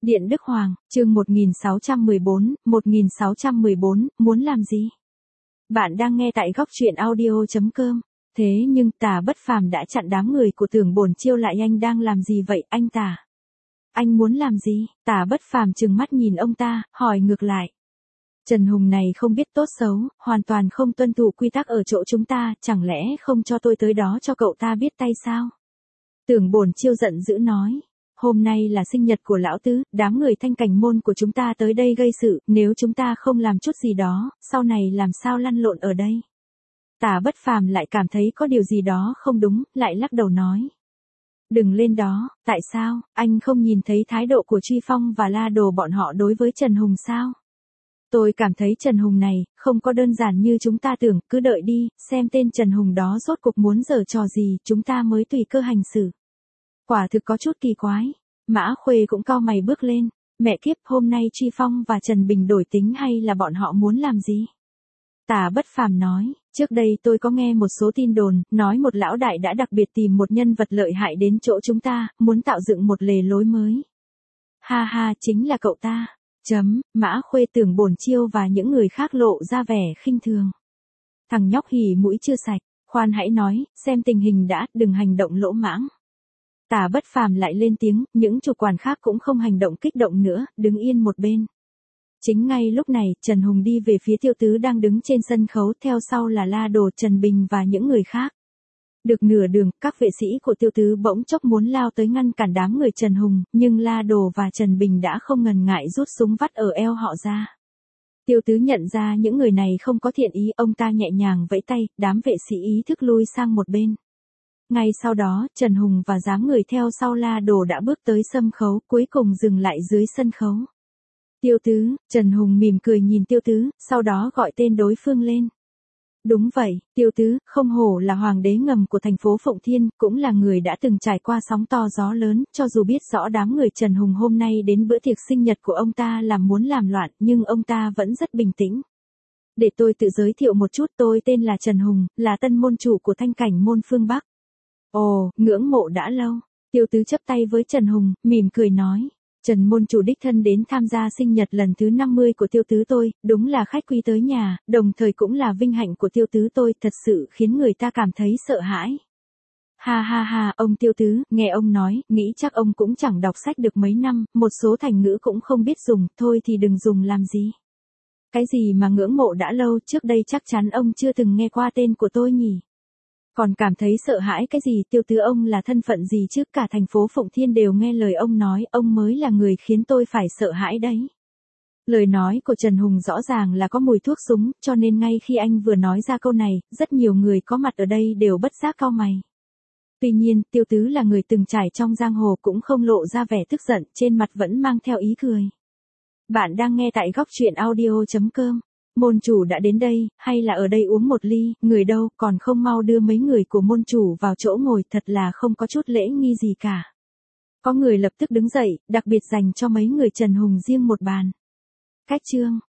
Điện Đức Hoàng, chương 1614, muốn làm gì? Bạn đang nghe tại góc truyện audio.com. Thế nhưng Tả Bất Phàm đã chặn đám người của Tưởng Bổn Chiêu lại. Anh đang làm gì vậy anh Tả? Anh muốn làm gì? Tả Bất Phàm trừng mắt nhìn ông ta, hỏi ngược lại. Trần Hùng này không biết tốt xấu, hoàn toàn không tuân thủ quy tắc ở chỗ chúng ta, chẳng lẽ không cho tôi tới đó cho cậu ta biết tay sao? Tưởng Bổn Chiêu giận dữ nói. Hôm nay là sinh nhật của lão tứ, đám người Thanh Cảnh môn của chúng ta tới đây gây sự, nếu chúng ta không làm chút gì đó, sau này làm sao lăn lộn ở đây? Tả Bất Phàm lại cảm thấy có điều gì đó không đúng, lại lắc đầu nói. Đừng lên đó, tại sao, anh không nhìn thấy thái độ của Truy Phong và La Đồ bọn họ đối với Trần Hùng sao? Tôi cảm thấy Trần Hùng này, không có đơn giản như chúng ta tưởng, cứ đợi đi, xem tên Trần Hùng đó rốt cuộc muốn giở trò gì, chúng ta mới tùy cơ hành xử. Quả thực có chút kỳ quái. Mã Khuê cũng cau mày bước lên. Mẹ kiếp, hôm nay Truy Phong và Trần Bình đổi tính hay là bọn họ muốn làm gì? Tả Bất Phàm nói, trước đây tôi có nghe một số tin đồn, nói một lão đại đã đặc biệt tìm một nhân vật lợi hại đến chỗ chúng ta, muốn tạo dựng một lề lối mới. Ha ha, chính là cậu ta. Mã Khuê, Tưởng Bổn Chiêu và những người khác lộ ra vẻ khinh thường. Thằng nhóc hỉ mũi chưa sạch, khoan hãy nói, xem tình hình đã, đừng hành động lỗ mãng. Tả Bất Phàm lại lên tiếng, những chủ quản khác cũng không hành động kích động nữa, đứng yên một bên. Chính ngay lúc này, Trần Hùng đi về phía Tiêu Tứ đang đứng trên sân khấu, theo sau là La Đồ, Trần Bình và những người khác. Được nửa đường, các vệ sĩ của Tiêu Tứ bỗng chốc muốn lao tới ngăn cản đám người Trần Hùng, nhưng La Đồ và Trần Bình đã không ngần ngại rút súng vắt ở eo họ ra. Tiêu Tứ nhận ra những người này không có thiện ý, ông ta nhẹ nhàng vẫy tay, đám vệ sĩ ý thức lui sang một bên. Ngay sau đó, Trần Hùng và đám người theo sau La Đồ đã bước tới sân khấu, cuối cùng dừng lại dưới sân khấu. Tiêu Tứ, Trần Hùng mỉm cười nhìn Tiêu Tứ, sau đó gọi tên đối phương lên. Đúng vậy, Tiêu Tứ, không hổ là hoàng đế ngầm của thành phố Phụng Thiên, cũng là người đã từng trải qua sóng to gió lớn, cho dù biết rõ đám người Trần Hùng hôm nay đến bữa tiệc sinh nhật của ông ta muốn làm loạn, nhưng ông ta vẫn rất bình tĩnh. Để tôi tự giới thiệu một chút, tôi tên là Trần Hùng, là tân môn chủ của Thanh Cảnh môn phương Bắc. Ồ, ngưỡng mộ đã lâu. Tiêu Tứ chắp tay với Trần Hùng, mỉm cười nói. Trần môn chủ đích thân đến tham gia sinh nhật lần thứ 50 của Tiêu Tứ tôi, đúng là khách quý tới nhà, đồng thời cũng là vinh hạnh của Tiêu Tứ tôi, thật sự khiến người ta cảm thấy sợ hãi. Ha ha ha, ông Tiêu Tứ, nghe ông nói, nghĩ chắc ông cũng chẳng đọc sách được mấy năm, một số thành ngữ cũng không biết dùng, thôi thì đừng dùng làm gì. Cái gì mà ngưỡng mộ đã lâu, trước đây chắc chắn ông chưa từng nghe qua tên của tôi nhỉ? Còn cảm thấy sợ hãi cái gì? Tiêu Tứ ông là thân phận gì chứ? Cả thành phố Phụng Thiên đều nghe lời ông nói, ông mới là người khiến tôi phải sợ hãi đấy. Lời nói của Trần Hùng rõ ràng là có mùi thuốc súng, cho nên ngay khi anh vừa nói ra câu này, rất nhiều người có mặt ở đây đều bất giác cau mày. Tuy nhiên, Tiêu Tứ là người từng trải trong giang hồ cũng không lộ ra vẻ tức giận, trên mặt vẫn mang theo ý cười. Bạn đang nghe tại góc truyện audio.com. Môn chủ đã đến đây, hay là ở đây uống một ly, người đâu, còn không mau đưa mấy người của môn chủ vào chỗ ngồi, thật là không có chút lễ nghi gì cả. Có người lập tức đứng dậy, đặc biệt dành cho mấy người Trần Hùng riêng một bàn. Cách chương.